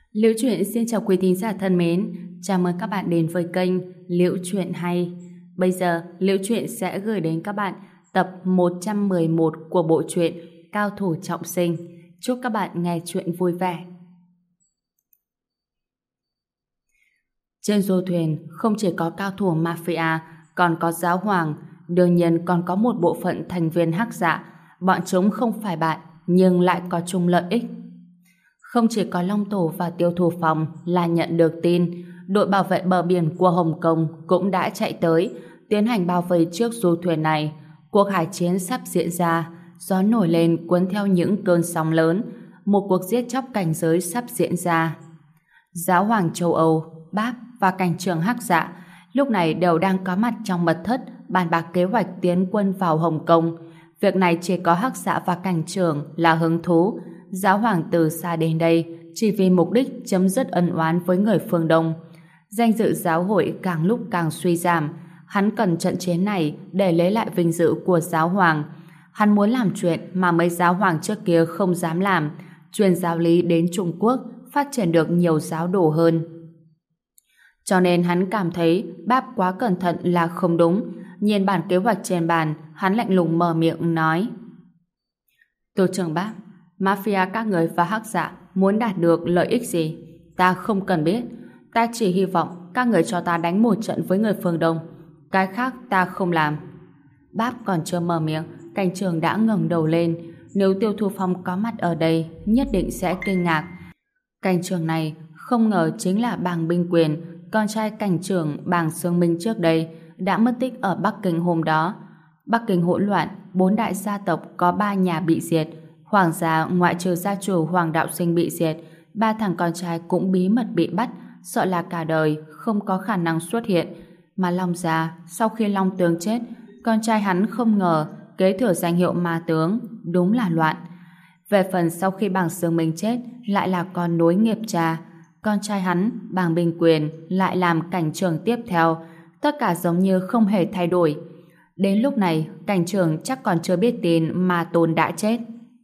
Liễu Chuyện xin chào quý thính giả thân mến, chào mừng các bạn đến với kênh Liễu Chuyện Hay. Bây giờ, Liễu Chuyện sẽ gửi đến các bạn tập 111 của bộ truyện Cao Thủ Trọng Sinh. Chúc các bạn nghe chuyện vui vẻ. Trên du thuyền không chỉ có cao thủ mafia, còn có giáo hoàng, đương nhiên còn có một bộ phận thành viên hắc dạ. Bọn chúng không phải bạn, nhưng lại có chung lợi ích. Không chỉ có Long Tổ và Tiêu Thủ Phòng là nhận được tin, đội bảo vệ bờ biển của Hồng Kông cũng đã chạy tới, tiến hành bao vây chiếc du thuyền này. Cuộc hải chiến sắp diễn ra, gió nổi lên cuốn theo những cơn sóng lớn, một cuộc giết chóc cảnh giới sắp diễn ra. Giáo hoàng châu Âu, Báp và cảnh trưởng hắc dạ lúc này đều đang có mặt trong mật thất bàn bạc kế hoạch tiến quân vào Hồng Kông. Việc này chỉ có hắc dạ và cảnh trưởng là hứng thú. Giáo hoàng từ xa đến đây chỉ vì mục đích chấm dứt ân oán với người phương Đông. Danh dự giáo hội càng lúc càng suy giảm. Hắn cần trận chiến này để lấy lại vinh dự của giáo hoàng. Hắn muốn làm chuyện mà mấy giáo hoàng trước kia không dám làm, truyền giáo lý đến Trung Quốc, phát triển được nhiều giáo đồ hơn. Cho nên hắn cảm thấy Báp quá cẩn thận là không đúng. Nhìn bản kế hoạch trên bàn, hắn lạnh lùng mở miệng nói: Tổ trưởng Báp, mafia các người và hắc dạ muốn đạt được lợi ích gì? Ta không cần biết. Ta chỉ hy vọng các người cho ta đánh một trận với người phương Đông. Cái khác ta không làm. Báp còn chưa mở miệng, cảnh trưởng đã ngẩng đầu lên. Nếu Tiêu Thu Phong có mặt ở đây, nhất định sẽ kinh ngạc. Cảnh trưởng này không ngờ chính là Bàng Binh Quyền, con trai cảnh trưởng Bàng Sương Minh trước đây, đã mất tích ở Bắc Kinh hôm đó. Bắc Kinh hỗn loạn, 4 đại gia tộc có 3 nhà bị diệt. Hoàng gia ngoại trừ gia chủ Hoàng Đạo Sinh bị diệt, 3 thằng con trai cũng bí mật bị bắt, sợ là cả đời không có khả năng xuất hiện. Mà Long gia, sau khi Long tướng chết, con trai hắn không ngờ kế thừa danh hiệu ma tướng, đúng là loạn. Về phần sau khi Bàng Sương Minh chết, lại là con nối nghiệp cha. Con trai hắn, Bàng Bình Quyền, lại làm cảnh trưởng tiếp theo. Tất cả giống như không hề thay đổi. Đến lúc này, cảnh trưởng chắc còn chưa biết tin Ma Tôn đã chết.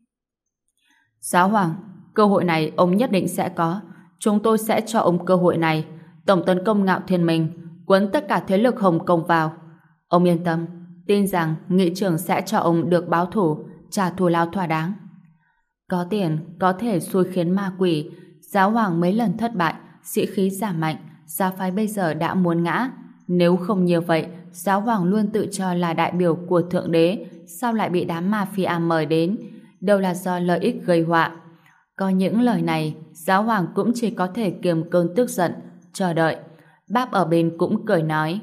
Giáo hoàng, cơ hội này ông nhất định sẽ có. Chúng tôi sẽ cho ông cơ hội này. Tổng tấn công Ngạo Thiên Minh, cuốn tất cả thế lực Hồng Kông vào. Ông yên tâm, tin rằng nghị trưởng sẽ cho ông được báo thủ, trả thù lao thỏa đáng. Có tiền có thể xui khiến ma quỷ. Giáo hoàng mấy lần thất bại, sĩ khí giảm mạnh, giáo phái bây giờ đã muốn ngã. Nếu không như vậy, giáo hoàng luôn tự cho là đại biểu của thượng đế, sao lại bị đám mafia mời đến? Đâu là do lợi ích gây họa. Có những lời này, giáo hoàng cũng chỉ có thể kiềm cơn tức giận, chờ đợi. Báp ở bên cũng cười nói: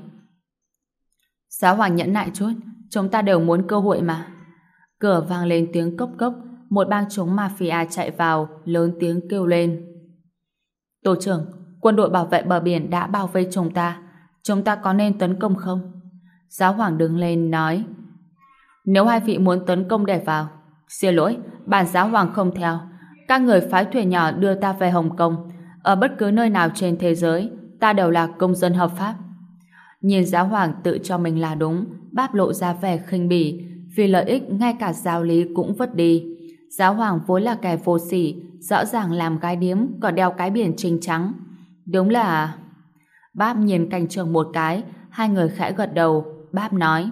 Giáo hoàng nhẫn nại chút, chúng ta đều muốn cơ hội mà. Cửa vang lên tiếng cốc cốc, một bang chúng mafia chạy vào, lớn tiếng kêu lên: Tổ trưởng, quân đội bảo vệ bờ biển đã bao vây chúng ta có nên tấn công không? Giáo hoàng đứng lên nói: Nếu hai vị muốn tấn công để vào, xin lỗi, bản giáo hoàng không theo. Các người phái thuyền nhỏ đưa ta về Hồng Kông. Ở bất cứ nơi nào trên thế giới, ta đều là công dân hợp pháp. Nhìn giáo hoàng tự cho mình là đúng, Báp lộ ra vẻ khinh bỉ. Vì lợi ích ngay cả giáo lý cũng vứt đi. Giáo hoàng vốn là kẻ vô sỉ, rõ ràng làm gái điếm còn đeo cái biển trinh trắng. Đúng là... Báp nhìn cảnh trưởng một cái, hai người khẽ gật đầu. Báp nói: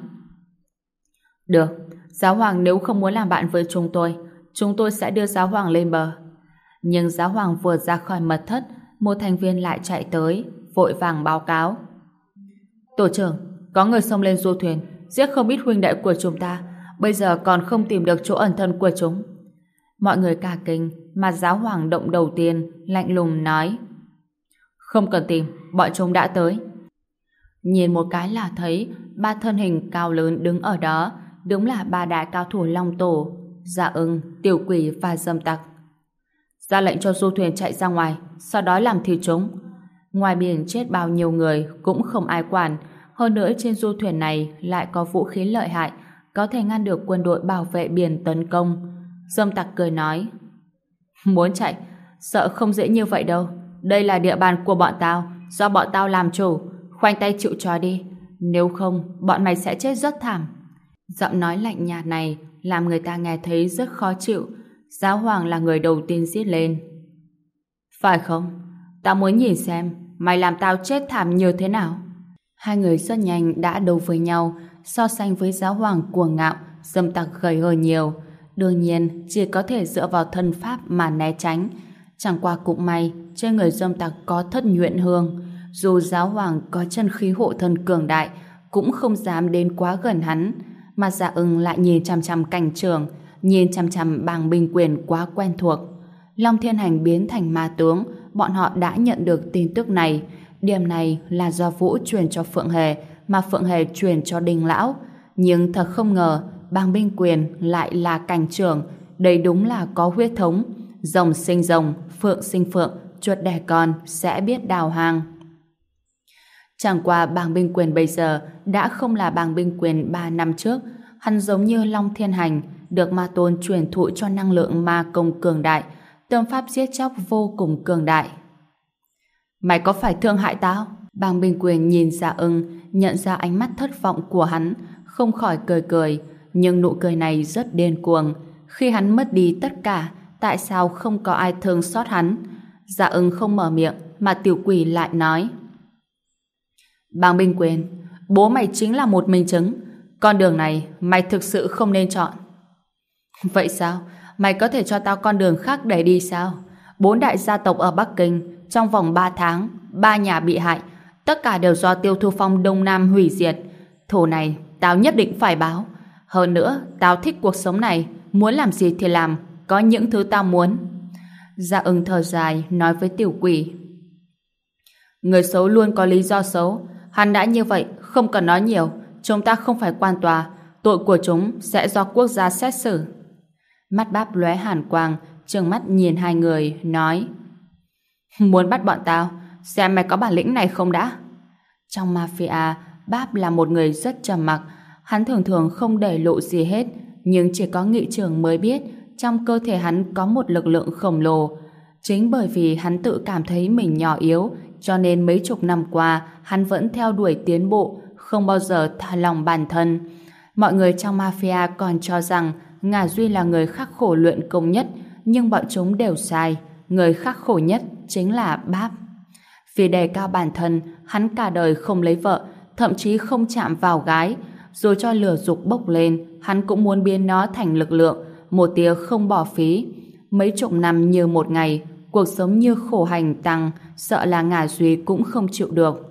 Được, giáo hoàng nếu không muốn làm bạn với chúng tôi sẽ đưa giáo hoàng lên bờ. Nhưng giáo hoàng vừa ra khỏi mật thất, một thành viên lại chạy tới, vội vàng báo cáo: Tổ trưởng, có người xông lên du thuyền, giết không ít huynh đệ của chúng ta, bây giờ còn không tìm được chỗ ẩn thân của chúng. Mọi người cả kinh, mà giáo hoàng động đầu tiên, lạnh lùng nói: Không cần tìm, bọn chúng đã tới. Nhìn một cái là thấy 3 thân hình cao lớn đứng ở đó, đúng là 3 đại cao thủ Long Tổ, Dạ Ưng, Tiểu Quỷ và Dâm Tặc. Ra lệnh cho du thuyền chạy ra ngoài, sau đó làm thịt chúng. Ngoài biển chết bao nhiêu người cũng không ai quản, hơn nữa trên du thuyền này lại có vũ khí lợi hại, có thể ngăn được quân đội bảo vệ biển tấn công. Dâm Tặc cười nói: Muốn chạy, sợ không dễ như vậy đâu. Đây là địa bàn của bọn tao, do bọn tao làm chủ, khoanh tay chịu trói đi. Nếu không, bọn mày sẽ chết rất thảm. Giọng nói lạnh nhạt này làm người ta nghe thấy rất khó chịu. Giáo hoàng là người đầu tiên giết lên. Phải không? Tao muốn nhìn xem mày làm tao chết thảm như thế nào. Hai người rất nhanh đã đấu với nhau, so sánh với giáo hoàng cuồng ngạo, dâm tặc gầy hơn nhiều. Đương nhiên, chỉ có thể dựa vào thân pháp mà né tránh. Chẳng qua cũng may, trên người dâm tặc có thất nhuyễn hương. Dù giáo hoàng có chân khí hộ thân cường đại, cũng không dám đến quá gần hắn. Mà Dạ Ưng lại nhìn chằm chằm cảnh trường, nhìn chằm chằm bàng binh quyền quá quen thuộc. Long Thiên Hành biến thành ma tướng, bọn họ đã nhận được tin tức này. Điểm này là do Vũ truyền cho Phượng Hề, mà Phượng Hề truyền cho Đinh Lão. Nhưng thật không ngờ, bàng binh quyền lại là cảnh trưởng. Đây đúng là có huyết thống. Rồng sinh rồng, phượng sinh phượng, chuột đẻ con sẽ biết đào hang. Chẳng qua bàng binh quyền bây giờ đã không là bàng binh quyền 3 năm trước. Hắn giống như Long Thiên Hành, được ma tôn truyền thụ cho năng lượng ma công cường đại, tâm pháp giết chóc vô cùng cường đại. Mày có phải thương hại tao? Bàng binh quyền nhìn Dạ Ưng, nhận ra ánh mắt thất vọng của hắn, không khỏi cười cười, nhưng nụ cười này rất điên cuồng. Khi hắn mất đi tất cả, tại sao không có ai thương xót hắn? Dạ Ưng không mở miệng, mà Tiểu Quỷ lại nói: Bàng binh quyền, bố mày chính là một minh chứng. Con đường này mày thực sự không nên chọn. Vậy sao? Mày có thể cho tao con đường khác để đi sao? 4 đại gia tộc ở Bắc Kinh, trong vòng 3 tháng, 3 nhà bị hại, tất cả đều do Tiêu Thu Phong Đông Nam hủy diệt. Thù này tao nhất định phải báo. Hơn nữa, tao thích cuộc sống này, muốn làm gì thì làm, có những thứ tao muốn. Dạ Ưng thở dài nói với Tiểu Quỷ: Người xấu luôn có lý do xấu. Hắn đã như vậy, không cần nói nhiều. Chúng ta không phải quan tòa, tội của chúng sẽ do quốc gia xét xử. Mắt Báp lóe hàn quang, trừng mắt nhìn hai người, nói: Muốn bắt bọn tao, xem mày có bản lĩnh này không đã. Trong mafia, Báp là một người rất trầm mặc. Hắn thường thường không để lộ gì hết, nhưng chỉ có nghị trưởng mới biết trong cơ thể hắn có một lực lượng khổng lồ. Chính bởi vì hắn tự cảm thấy mình nhỏ yếu, cho nên mấy chục năm qua hắn vẫn theo đuổi tiến bộ, không bao giờ thả lòng bản thân. Mọi người trong mafia còn cho rằng Ngà Duy là người khắc khổ luyện công nhất, nhưng bọn chúng đều sai. Người khắc khổ nhất chính là Báp. Vì đề cao bản thân, hắn cả đời không lấy vợ, thậm chí không chạm vào gái. Rồi cho lửa dục bốc lên, hắn cũng muốn biến nó thành lực lượng, một tia không bỏ phí. Mấy chục năm như một ngày, cuộc sống như khổ hành tăng, sợ là Ngà Duy cũng không chịu được.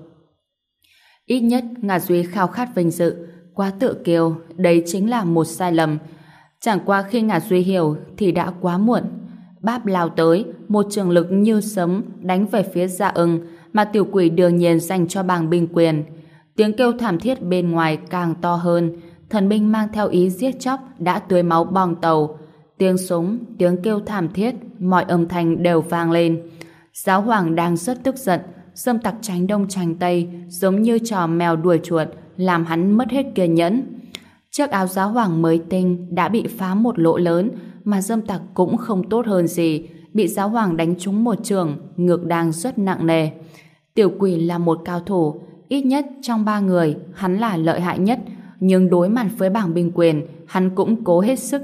Ít nhất Ngà Duy khao khát vinh dự, quá tự kiêu, đấy chính là một sai lầm. Chẳng qua khi Ngà Duy hiểu thì đã quá muộn. Báp lao tới, một trường lực như sấm đánh về phía Dạ Ưng, mà Tiểu Quỷ đương nhiên dành cho bàng binh quyền. Tiếng kêu thảm thiết bên ngoài càng to hơn, thần binh mang theo ý giết chóc đã tưới máu bong tàu. Tiếng súng, tiếng kêu thảm thiết, mọi âm thanh đều vang lên. Giáo hoàng đang rất tức giận, dâm tặc tránh đông tránh tây, giống như trò mèo đuổi chuột, làm hắn mất hết kiên nhẫn. Chiếc áo giáo hoàng mới tinh đã bị phá một lỗ lớn, mà dâm tặc cũng không tốt hơn gì, bị giáo hoàng đánh trúng một trường, ngực đang rất nặng nề. Tiểu Quỷ là một cao thủ, ít nhất trong 3 người, hắn là lợi hại nhất, nhưng đối mặt với bảng binh quyền, hắn cũng cố hết sức.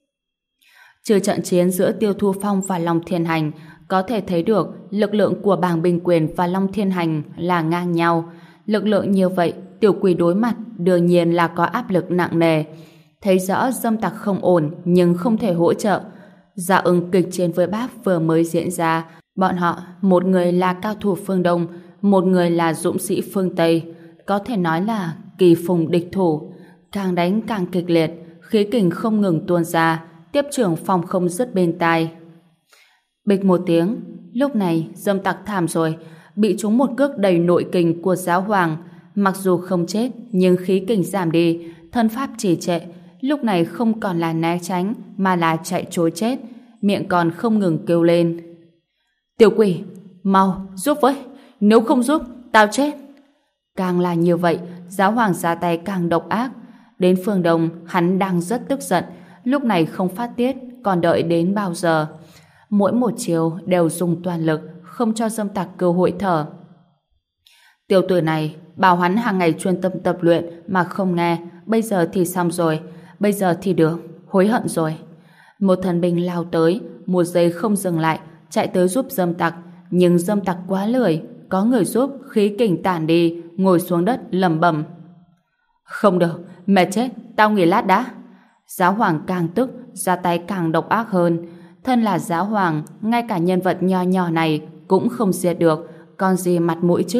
Trừ trận chiến giữa Tiêu Thu Phong và Long Thiên Hành, có thể thấy được lực lượng của bảng binh quyền và Long Thiên Hành là ngang nhau. Lực lượng như vậy, Tiểu Quỷ đối mặt đương nhiên là có áp lực nặng nề. Thấy rõ dâm tặc không ổn nhưng không thể hỗ trợ. Dạ Ưng kịch chiến với Báp vừa mới diễn ra. Bọn họ, một người là cao thủ phương Đông, một người là dũng sĩ phương Tây. Có thể nói là kỳ phùng địch thủ. Càng đánh càng kịch liệt, khí kình không ngừng tuôn ra, tiếp trưởng phòng không dứt bên tai. Bịch một tiếng, lúc này dâm tặc thảm rồi, bị trúng một cước đầy nội kình của giáo hoàng. Mặc dù không chết, nhưng khí kình giảm đi, thân pháp trì trệ. Lúc này không còn là né tránh, mà là chạy trối chết, miệng còn không ngừng kêu lên: Tiểu Quỷ, mau giúp với, nếu không giúp tao chết. Càng là như vậy, giáo hoàng ra tay càng độc ác. Đến phương Đông, hắn đang rất tức giận, lúc này không phát tiết, còn đợi đến bao giờ? Mỗi một chiều đều dùng toàn lực, không cho dâm tặc cơ hội thở. Tiểu tử này bảo hắn hàng ngày chuyên tâm tập luyện mà không nghe, bây giờ thì xong rồi, bây giờ thì được, hối hận rồi. Một thần binh lao tới, một giây không dừng lại, chạy tới giúp dâm tặc, nhưng dâm tặc quá lười, có người giúp khí kình tản đi, ngồi xuống đất lẩm bẩm. Không được, mệt chết, tao nghỉ lát đã. Giáo hoàng càng tức, ra tay càng độc ác hơn. Thân là giáo hoàng, ngay cả nhân vật nho nhỏ này cũng không diệt được, còn gì mặt mũi chứ.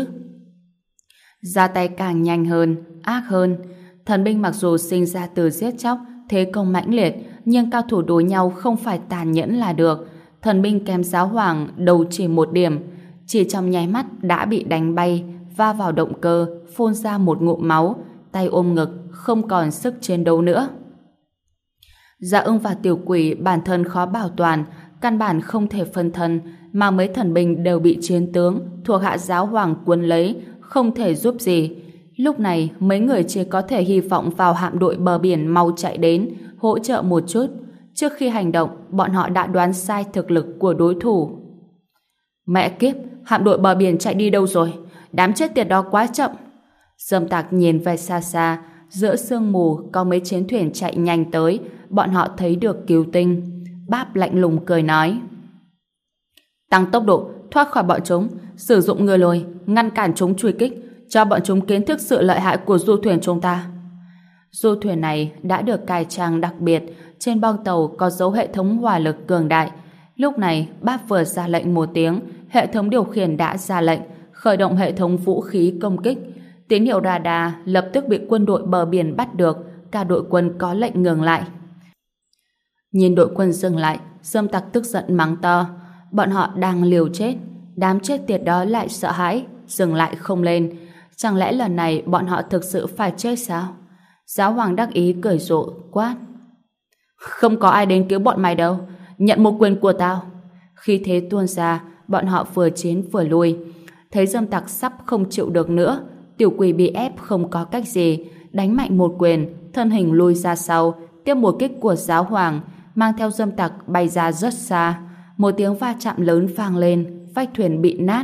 Ra tay càng nhanh hơn, ác hơn. Thần binh mặc dù sinh ra từ giết chóc, thế công mãnh liệt, nhưng cao thủ đối nhau không phải tàn nhẫn là được. Thần binh kém giáo hoàng đầu chỉ một điểm, chỉ trong nháy mắt đã bị đánh bay, va vào động cơ, phun ra một ngụm máu, tay ôm ngực, không còn sức chiến đấu nữa. Dạ Ưng và Tiểu Quỷ bản thân khó bảo toàn, căn bản không thể phân thân, mà mấy thần binh đều bị chiến tướng thuộc hạ giáo hoàng cuốn lấy, không thể giúp gì. Lúc này mấy người chỉ có thể hy vọng vào hạm đội bờ biển mau chạy đến hỗ trợ một chút. Trước khi hành động, bọn họ đã đoán sai thực lực của đối thủ. Mẹ kiếp, hạm đội bờ biển chạy đi đâu rồi? Đám chết tiệt đó quá chậm. Dâm tặc nhìn về xa xa, giữa sương mù có mấy chiến thuyền chạy nhanh tới, bọn họ thấy được cứu tinh. Báp lạnh lùng cười nói: tăng tốc độ, thoát khỏi bọn chúng, sử dụng ngựa lôi, ngăn cản chúng truy kích, cho bọn chúng kiến thức sự lợi hại của du thuyền chúng ta. Du thuyền này đã được cài trang đặc biệt, trên bong tàu có dấu hệ thống hỏa lực cường đại. Lúc này, Báp vừa ra lệnh một tiếng, hệ thống điều khiển đã ra lệnh, khởi động hệ thống vũ khí công kích. Tín hiệu radar lập tức bị quân đội bờ biển bắt được, cả đội quân có lệnh ngừng lại. Nhìn đội quân dừng lại, dâm tặc tức giận mắng to: bọn họ đang liều chết, đám chết tiệt đó lại sợ hãi, dừng lại không lên. Chẳng lẽ lần này bọn họ thực sự phải chết sao? Giáo hoàng đắc ý cười rộ quát: không có ai đến cứu bọn mày đâu, nhận một quyền của tao. Khi thế tuôn ra, bọn họ vừa chiến vừa lui. Thấy dâm tặc sắp không chịu được nữa, Tiểu Quỷ bị ép không có cách gì, đánh mạnh một quyền, thân hình lui ra sau, tiếp một kích của giáo hoàng, mang theo dâm tặc bay ra rất xa. Một tiếng va chạm lớn vang lên, vách thuyền bị nát.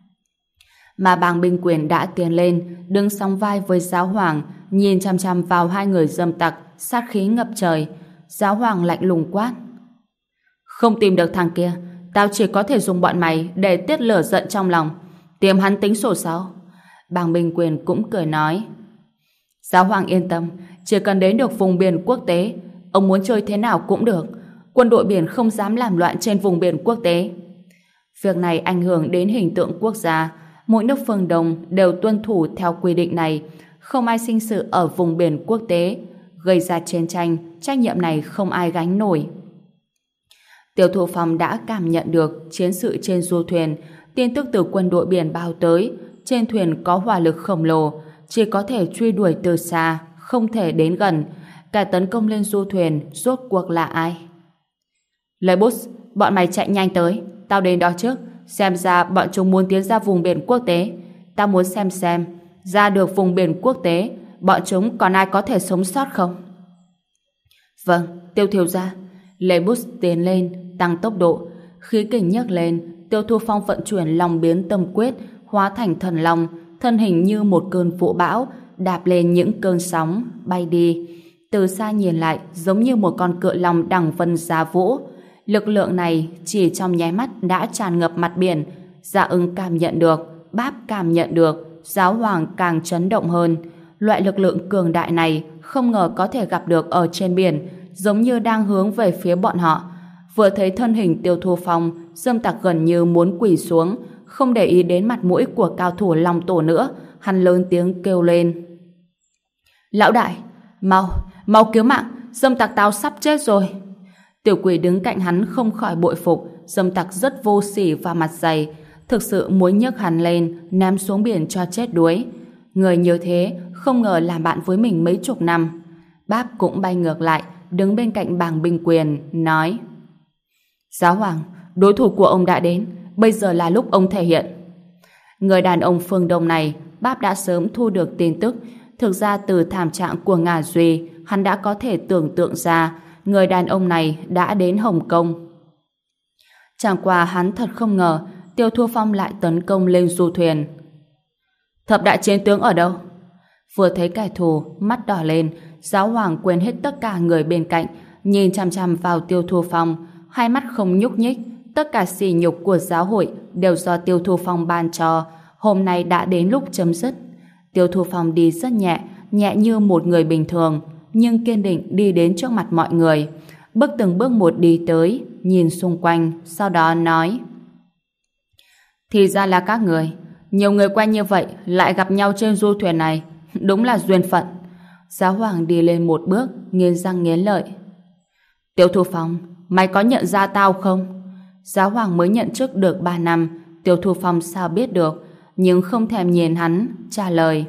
Mà Bàng Binh Quyền đã tiến lên, đứng song vai với giáo hoàng, nhìn chăm chăm vào hai người dâm tặc, sát khí ngập trời. Giáo hoàng lạnh lùng quát: không tìm được thằng kia, tao chỉ có thể dùng bọn mày để tiết lửa giận trong lòng, tìm hắn tính sổ sau. Bàng Binh Quyền cũng cười nói: giáo hoàng yên tâm, chỉ cần đến được vùng biển quốc tế, ông muốn chơi thế nào cũng được, quân đội biển không dám làm loạn trên vùng biển quốc tế. Việc này ảnh hưởng đến hình tượng quốc gia, mỗi nước phương Đông đều tuân thủ theo quy định này, không ai sinh sự ở vùng biển quốc tế, gây ra chiến tranh, trách nhiệm này không ai gánh nổi. Tiêu Thụ Phong đã cảm nhận được chiến sự trên du thuyền, tin tức từ quân đội biển bao tới, trên thuyền có hỏa lực khổng lồ, chỉ có thể truy đuổi từ xa, không thể đến gần. Kẻ tấn công lên du thuyền rốt cuộc là ai? Lấy bút, bọn mày chạy nhanh tới, tao đến đó trước, xem ra bọn chúng muốn tiến ra vùng biển quốc tế. Tao muốn xem ra được vùng biển quốc tế, bọn chúng còn ai có thể sống sót không? Vâng, Tiêu thiếu gia. Lấy bút tiến lên, tăng tốc độ, khí kình nhấc lên. Tiêu Thu Phong vận chuyển Long Biến Tâm Quyết, hóa thành thần long, thân hình như một cơn vũ bão, đạp lên những cơn sóng, bay đi. Từ xa nhìn lại, giống như một con cự long đằng vân giá vũ. Lực lượng này chỉ trong nháy mắt đã tràn ngập mặt biển. Dạ Ưng cảm nhận được, Báp cảm nhận được, giáo hoàng càng chấn động hơn. Loại lực lượng cường đại này không ngờ có thể gặp được ở trên biển, giống như đang hướng về phía bọn họ. Vừa thấy thân hình Tiêu Thu Phong, dâm tặc gần như muốn quỳ xuống, không để ý đến mặt mũi của cao thủ Long Tổ nữa, hắn lớn tiếng kêu lên: lão đại, mau cứu mạng, dâm tặc tao sắp chết rồi. Tiểu Quỷ đứng cạnh hắn không khỏi bội phục, dâm tặc rất vô sỉ và mặt dày, thực sự muốn nhấc hắn lên ném xuống biển cho chết đuối. Người như thế không ngờ làm bạn với mình mấy chục năm. Báp cũng bay ngược lại, đứng bên cạnh Bàng Binh Quyền, nói: giáo hoàng, đối thủ của ông đã đến, bây giờ là lúc ông thể hiện. Người đàn ông phương Đông này, Báp đã sớm thu được tin tức. Thực ra từ thảm trạng của Ngà Duy, hắn đã có thể tưởng tượng ra người đàn ông này đã đến Hồng Kông. Chẳng qua hắn thật không ngờ Tiêu Thu Phong lại tấn công lên du thuyền. Thập đại chiến tướng ở đâu? Vừa thấy kẻ thù, mắt đỏ lên, giáo hoàng quên hết tất cả người bên cạnh, nhìn chằm chằm vào Tiêu Thu Phong, hai mắt không nhúc nhích, Tất cả sỉ nhục của giáo hội đều do Tiêu Thu Phong ban cho, hôm nay đã đến lúc chấm dứt. Tiêu Thu Phong đi rất nhẹ, nhẹ như một người bình thường, nhưng kiên định đi đến trước mặt mọi người. Bước từng bước một đi tới, nhìn xung quanh, sau đó nói: Thì ra là các người, nhiều người quen như vậy lại gặp nhau trên du thuyền này, đúng là duyên phận. Giáo hoàng đi lên một bước, nghiến răng nghiến lợi: Tiêu Thu Phong, mày có nhận ra tao không? Giáo hoàng mới nhận chức được 3 năm, Tiêu Thu Phong sao biết được, nhưng không thèm nhìn hắn, trả lời: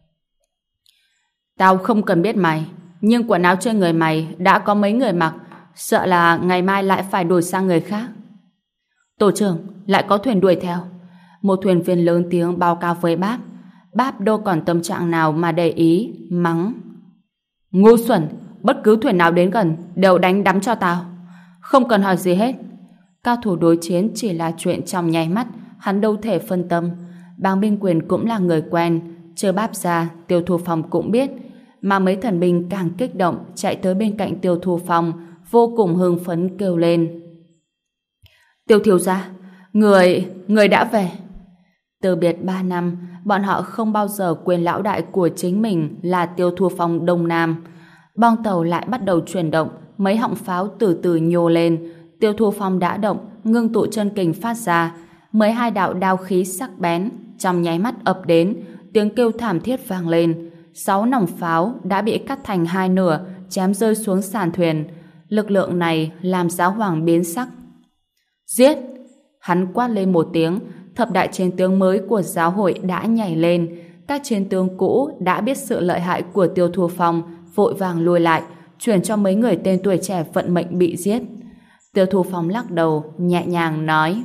Tao không cần biết mày, nhưng quần áo trên người mày đã có mấy người mặc, sợ là ngày mai lại phải đổi sang người khác. Tổ trưởng, lại có thuyền đuổi theo. Một thuyền viên lớn tiếng báo cáo với Báp. Báp đâu còn tâm trạng nào mà để ý, mắng: Ngu xuẩn, bất cứ thuyền nào đến gần đều đánh đắm cho tao. Không cần hỏi gì hết. Cao thủ đối chiến chỉ là chuyện trong nháy mắt, hắn đâu thể phân tâm. Bàng Binh Quyền cũng là người quen, trừ Báp ra, Tiêu Thu Phong cũng biết. Mà mấy thần binh càng kích động chạy tới bên cạnh Tiêu Thu Phong, vô cùng hưng phấn kêu lên: Tiêu thiếu gia, người đã về. Từ biệt 3 năm, bọn họ không bao giờ quên lão đại của chính mình là Tiêu Thu Phong Đông Nam. Bong tàu lại bắt đầu chuyển động, mấy họng pháo từ từ nhô lên. Tiêu Thu Phong đã động, ngưng tụ chân kình phát ra, 12 đạo đao khí sắc bén trong nháy mắt ập đến, tiếng kêu thảm thiết vang lên. 6 nòng pháo đã bị cắt thành 2 nửa, chém rơi xuống sàn thuyền. Lực lượng này làm giáo hoàng biến sắc. Giết! Hắn quát lên một tiếng, thập đại chiến tướng mới của giáo hội đã nhảy lên. Các chiến tướng cũ đã biết sự lợi hại của Tiêu Thu Phong, vội vàng lùi lại, chuyển cho mấy người tên tuổi trẻ vận mệnh bị giết. Tiêu Thu Phong lắc đầu, nhẹ nhàng nói: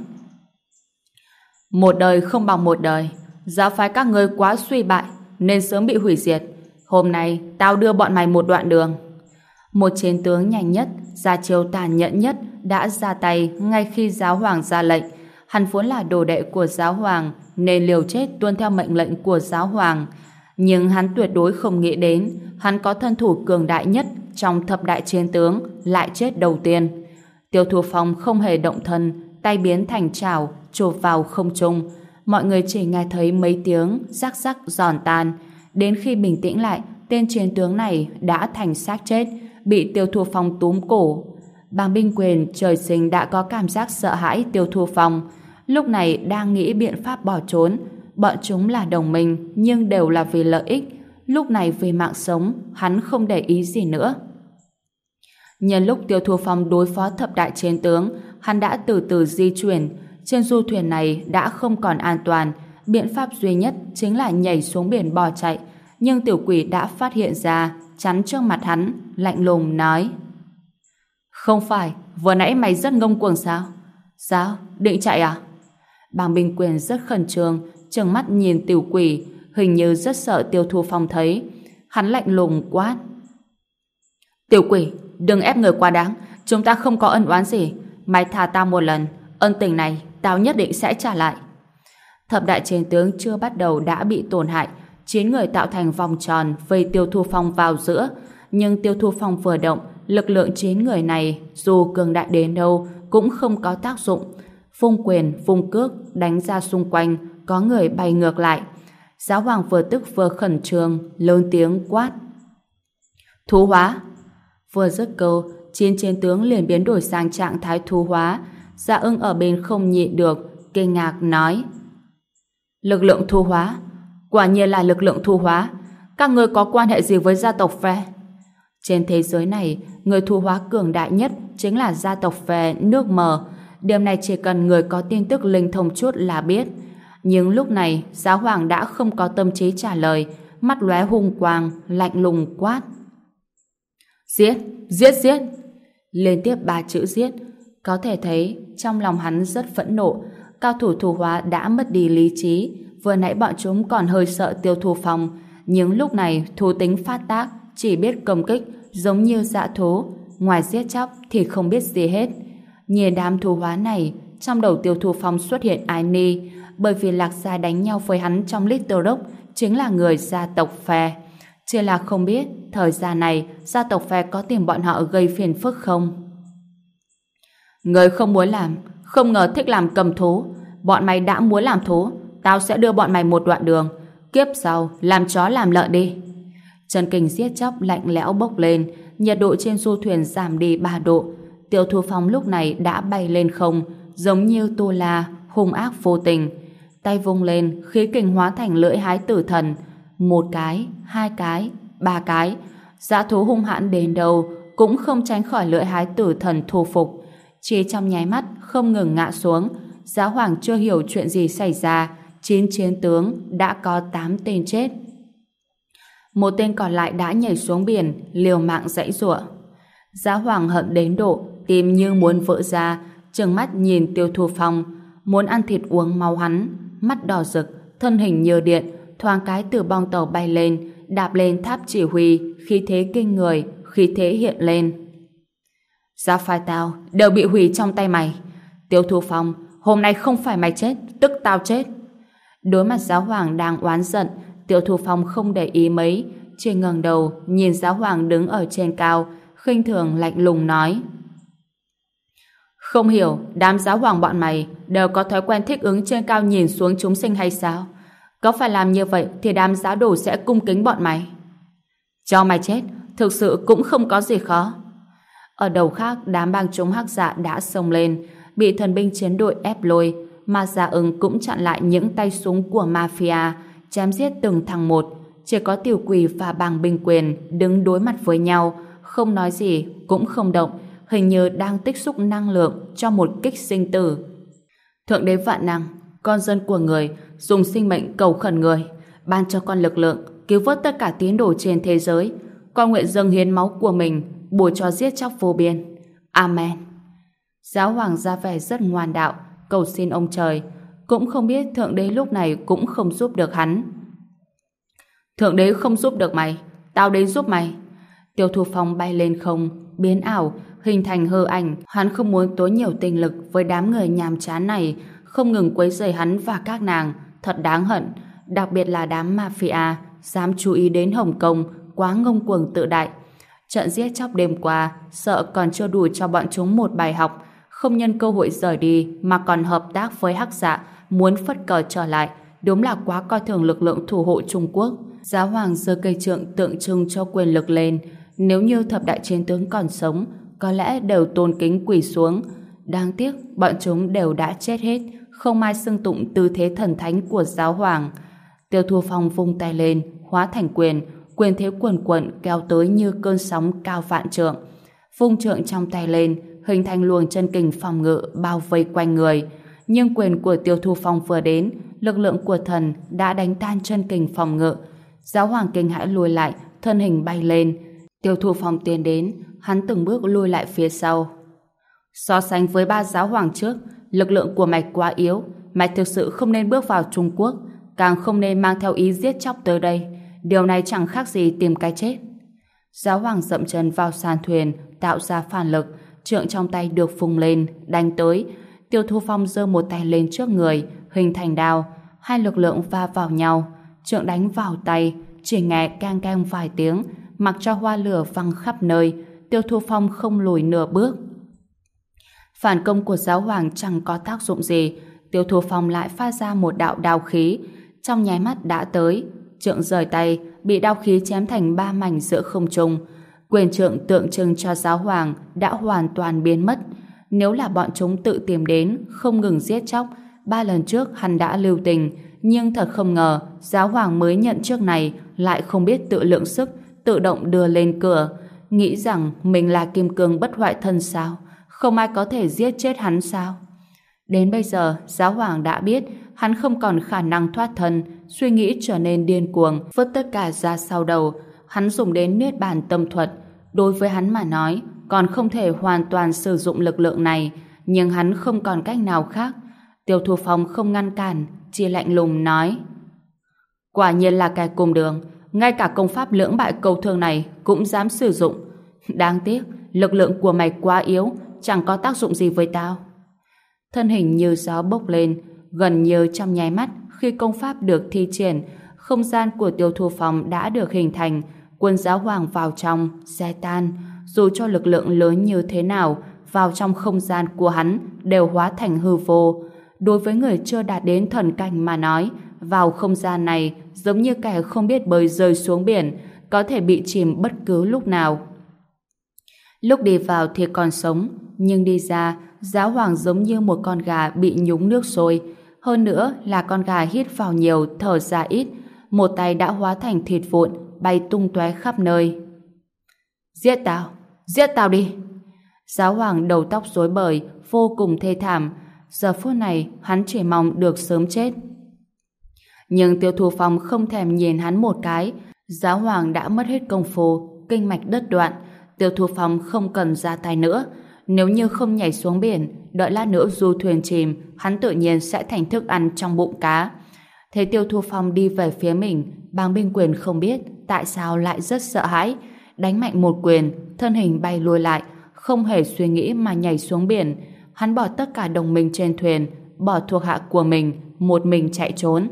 Một đời không bằng một đời, giáo phái các ngươi quá suy bại, nên sớm bị hủy diệt. Hôm nay, tao đưa bọn mày một đoạn đường. Một chiến tướng nhanh nhất, ra chiêu tàn nhẫn nhất, đã ra tay ngay khi giáo hoàng ra lệnh. Hắn vốn là đồ đệ của giáo hoàng, nên liều chết tuân theo mệnh lệnh của giáo hoàng. Nhưng hắn tuyệt đối không nghĩ đến, hắn có thân thủ cường đại nhất trong thập đại chiến tướng, lại chết đầu tiên. Tiêu Thu Phong không hề động thân, tay biến thành chảo, chộp vào không trung. Mọi người chỉ nghe thấy mấy tiếng rắc rắc giòn tan. Đến khi bình tĩnh lại, tên chiến tướng này đã thành xác chết, bị Tiêu Thu Phong túm cổ. Bàng Binh Quyền trời sinh đã có cảm giác sợ hãi Tiêu Thu Phong, lúc này đang nghĩ biện pháp bỏ trốn. Bọn chúng là đồng minh, nhưng đều là vì lợi ích. Lúc này vì mạng sống, hắn không để ý gì nữa. Nhân lúc Tiêu Thu Phong đối phó thập đại chiến tướng, hắn đã từ từ di chuyển. Trên du thuyền này đã không còn an toàn, biện pháp duy nhất chính là nhảy xuống biển bỏ chạy. Nhưng tiểu quỷ đã phát hiện ra, chắn trước mặt hắn, lạnh lùng nói: Không phải, vừa nãy mày rất ngông cuồng sao? Sao? Định chạy à? Bàng Binh Quyền rất khẩn trương, trừng mắt nhìn tiểu quỷ, hình như rất sợ Tiêu Thu Phong thấy. Hắn lạnh lùng quát: Tiểu quỷ, đừng ép người quá đáng, chúng ta không có ân oán gì. Mày tha tao một lần, ân tình này tao nhất định sẽ trả lại. Thập đại chiến tướng chưa bắt đầu đã bị tổn hại, 9 người tạo thành vòng tròn vây Tiêu Thu Phong vào giữa. Nhưng Tiêu Thu Phong vừa động, lực lượng 9 người này dù cường đại đến đâu cũng không có tác dụng. Vung quyền, vung cước đánh ra xung quanh, có người bay ngược lại. Giáo hoàng vừa tức vừa khẩn trương, lớn tiếng quát: Thú hóa! Vừa dứt câu, 9 chiến tướng liền biến đổi sang trạng thái thú hóa. Dạ Ưng ở bên không nhịn được, kinh ngạc nói: Lực lượng thu hóa? Quả nhiên là lực lượng thu hóa. Các ngươi có quan hệ gì với gia tộc Phè? Trên thế giới này, người thu hóa cường đại nhất chính là gia tộc Phè nước Mờ. Điểm này chỉ cần người có tin tức linh thông chút là biết. Nhưng lúc này, giáo hoàng đã không có tâm trí trả lời, mắt lóe hung quang, lạnh lùng quát: Giết! Giết! Giết! Liên tiếp 3 chữ giết. Có thể thấy trong lòng hắn rất phẫn nộ. Cao thủ thu hóa đã mất đi lý trí. Vừa nãy bọn chúng còn hơi sợ Tiêu Thu Phong, nhưng lúc này thú tính phát tác, chỉ biết công kích, giống như dã thú, ngoài giết chóc thì không biết gì hết. Nhìn đám thu hóa này, trong đầu Tiêu Thu Phong xuất hiện Ái Ni, bởi vì Lạc Gia đánh nhau với hắn trong Little Rock chính là người gia tộc Phè. Chỉ là không biết thời gian này gia tộc Phè có tìm bọn họ gây phiền phức không. Người không muốn làm, không ngờ thích làm cầm thú. Bọn mày đã muốn làm thú, tao sẽ đưa bọn mày một đoạn đường. Kiếp sau, làm chó làm lợn đi. Chân kình giết chóc lạnh lẽo bốc lên, nhiệt độ trên du thuyền giảm đi 3 độ. Tiêu Thu Phong lúc này đã bay lên không, giống như Tu La, hung ác vô tình. Tay vung lên, khí kình hóa thành lưỡi hái tử thần. 1 cái, 2 cái, 3 cái. Dã thú hung hãn đến đâu cũng không tránh khỏi lưỡi hái tử thần thu phục. Chỉ trong nháy mắt không ngừng ngã xuống. Giáo hoàng chưa hiểu chuyện gì xảy ra, 9 chiến tướng đã có 8 tên chết. Một tên còn lại đã nhảy xuống biển, liều mạng giãy giụa. Giáo hoàng hận đến độ tim như muốn vỡ ra, trừng mắt nhìn Tiêu Thu Phong, muốn ăn thịt uống máu hắn, mắt đỏ rực, thân hình như điện, thoáng cái từ bong tàu bay lên, đạp lên tháp chỉ huy, khí thế kinh người, khí thế hiện lên. Giáo phái tao đều bị hủy trong tay mày. Tiêu Thu Phong, hôm nay không phải mày chết, tức tao chết. Đối mặt giáo hoàng đang oán giận, Tiêu Thu Phong không để ý mấy, chỉ ngẩng đầu nhìn giáo hoàng đứng ở trên cao, khinh thường lạnh lùng nói: Không hiểu, đám giáo hoàng bọn mày đều có thói quen thích ứng trên cao nhìn xuống chúng sinh hay sao? Có phải làm như vậy thì đám giáo đồ sẽ cung kính bọn mày? Cho mày chết, thực sự cũng không có gì khó. Ở đầu khác, đám bang chúng Hắc Dạ đã xông lên, bị thần binh chiến đội ép lôi, mà Dạ Ưng cũng chặn lại những tay súng của mafia, chém giết từng thằng một. Chỉ có Tiểu Quỷ và bang binh quyền đứng đối mặt với nhau, không nói gì, cũng không động, hình như đang tích xúc năng lượng cho một kích sinh tử. Thượng đế vạn năng, con dân của người, dùng sinh mệnh cầu khẩn người, ban cho con lực lượng, cứu vớt tất cả tín đồ trên thế giới. Con nguyện dâng hiến máu của mình, bù cho giết chóc vô biên. Amen. Giáo hoàng ra vẻ rất ngoan đạo, cầu xin ông trời, cũng không biết thượng đế lúc này cũng không giúp được hắn. Thượng đế không giúp được mày, tao đến giúp mày. Tiêu Thu Phong bay lên không, biến ảo, hình thành hư ảnh. Hắn không muốn tốn nhiều tinh lực với đám người nhàm chán này, không ngừng quấy rầy hắn và các nàng, thật đáng hận. Đặc biệt là đám mafia dám chú ý đến Hồng Kông, quá ngông cuồng tự đại. Trận giết chóc đêm qua, sợ còn chưa đủ cho bọn chúng một bài học, không nhân cơ hội rời đi mà còn hợp tác với Hắc Dạ, muốn phất cờ trở lại, đúng là quá coi thường lực lượng thủ hộ Trung Quốc. Giáo hoàng giơ cây trượng tượng trưng cho quyền lực lên, nếu như thập đại chiến tướng còn sống, có lẽ đều tôn kính quỳ xuống. Đáng tiếc, bọn chúng đều đã chết hết, không ai xưng tụng tư thế thần thánh của giáo hoàng. Tiêu Thu Phong vung tay lên, hóa thành quyền, quyền thế cuồn cuộn kéo tới như cơn sóng cao vạn trượng. Vung trượng trong tay lên, hình thành luồng chân kình phòng ngự bao vây quanh người. Nhưng quyền của Tiêu Thu Phong vừa đến, lực lượng của thần đã đánh tan chân kình phòng ngự. Giáo hoàng kinh hãi lùi lại, thân hình bay lên. Tiêu Thu Phong tiến đến, hắn từng bước lùi lại phía sau. So sánh với 3 giáo hoàng trước, lực lượng của mày quá yếu, mày thực sự không nên bước vào Trung Quốc, càng không nên mang theo ý giết chóc tới đây. Điều này chẳng khác gì tìm cái chết. Giáo hoàng dậm chân vào sàn thuyền, tạo ra phản lực, trượng trong tay được phung lên, đánh tới. Tiêu Thu Phong giơ một tay lên trước người, hình thành đao, hai lực lượng va vào nhau, trượng đánh vào tay, chỉ nghe keng keng vài tiếng, mặc cho hoa lửa văng khắp nơi. Tiêu Thu Phong không lùi nửa bước. Phản công của giáo hoàng chẳng có tác dụng gì. Tiêu Thu Phong lại phát ra một đạo đao khí, trong nháy mắt đã tới. Trượng rời tay, bị đao khí chém thành 3 mảnh giữa không trung. Quyền trượng tượng trưng cho giáo hoàng đã hoàn toàn biến mất. Nếu là bọn chúng tự tìm đến, không ngừng giết chóc, 3 lần trước hắn đã lưu tình, nhưng thật không ngờ giáo hoàng mới nhận trước này lại không biết tự lượng sức, tự động đưa lên cửa, nghĩ rằng mình là kim cương bất hoại thân sao? Không ai có thể giết chết hắn sao? Đến bây giờ, giáo hoàng đã biết hắn không còn khả năng thoát thân, suy nghĩ trở nên điên cuồng, vứt tất cả ra sau đầu. Hắn dùng đến niết bàn tâm thuật. Đối với hắn mà nói, còn không thể hoàn toàn sử dụng lực lượng này, nhưng hắn không còn cách nào khác. Tiêu Thu Phong không ngăn cản, chỉ lạnh lùng nói: quả nhiên là kẻ cùng đường, ngay cả công pháp lưỡng bại câu thương này cũng dám sử dụng. Đáng tiếc, lực lượng của mày quá yếu, chẳng có tác dụng gì với tao. Thân hình như gió bốc lên, gần như trong nháy mắt khi công pháp được thi triển, không gian của Tiêu Thu Phong đã được hình thành, quân giáo hoàng vào trong, xe tan. Dù cho lực lượng lớn như thế nào, vào trong không gian của hắn đều hóa thành hư vô. Đối với người chưa đạt đến thần cảnh mà nói, vào không gian này giống như kẻ không biết bơi rơi xuống biển, có thể bị chìm bất cứ lúc nào. Lúc đi vào thì còn sống, nhưng đi ra, Giáo Hoàng giống như một con gà bị nhúng nước sôi. Hơn nữa là con gà hít vào nhiều, thở ra ít. Một tay đã hóa thành thịt vụn, bay tung tóe khắp nơi. Giết tao đi! Giáo Hoàng đầu tóc rối bời, vô cùng thê thảm. Giờ phút này, hắn chỉ mong được sớm chết. Nhưng Tiêu Thu Phong không thèm nhìn hắn một cái. Giáo Hoàng đã mất hết công phu, kinh mạch đứt đoạn. Tiêu Thu Phong không cần ra tay nữa. Nếu như không nhảy xuống biển, đợi lát nữa du thuyền chìm, hắn tự nhiên sẽ thành thức ăn trong bụng cá. Thấy Tiêu Thu Phong đi về phía mình, Bàng Binh Quyền không biết tại sao lại rất sợ hãi. Đánh mạnh một quyền, thân hình bay lùi lại, không hề suy nghĩ mà nhảy xuống biển. Hắn bỏ tất cả đồng minh trên thuyền, bỏ thuộc hạ của mình, một mình chạy trốn.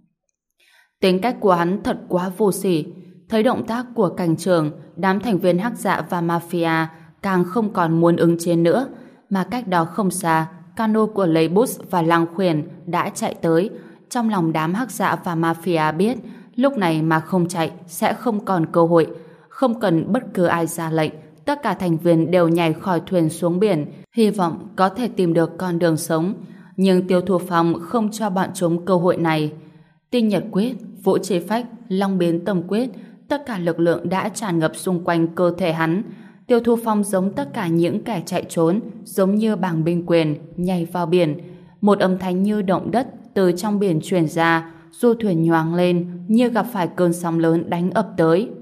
Tính cách của hắn thật quá vô sỉ. Thấy động tác của cảnh trường, đám thành viên Hắc Dạ và Mafia càng không còn muốn ứng chiến nữa, mà cách đó không xa, cano của Lê Bus và Lăng Khuyển đã chạy tới. Trong lòng đám Hắc Dạ và Mafia biết, lúc này mà không chạy sẽ không còn cơ hội. Không cần bất cứ ai ra lệnh, tất cả thành viên đều nhảy khỏi thuyền xuống biển, hy vọng có thể tìm được con đường sống. Nhưng Tiêu Thu Phong không cho bọn chúng cơ hội này. Tinh Nhật Quyết, Vũ Chế Phách, Long Biến Tâm Quyết, tất cả lực lượng đã tràn ngập xung quanh cơ thể hắn. Tiêu Thu Phong giống tất cả những kẻ chạy trốn, giống như Bàng Binh Quyền nhảy vào biển. Một âm thanh như động đất từ trong biển truyền ra, du thuyền nhoáng lên như gặp phải cơn sóng lớn đánh ập tới.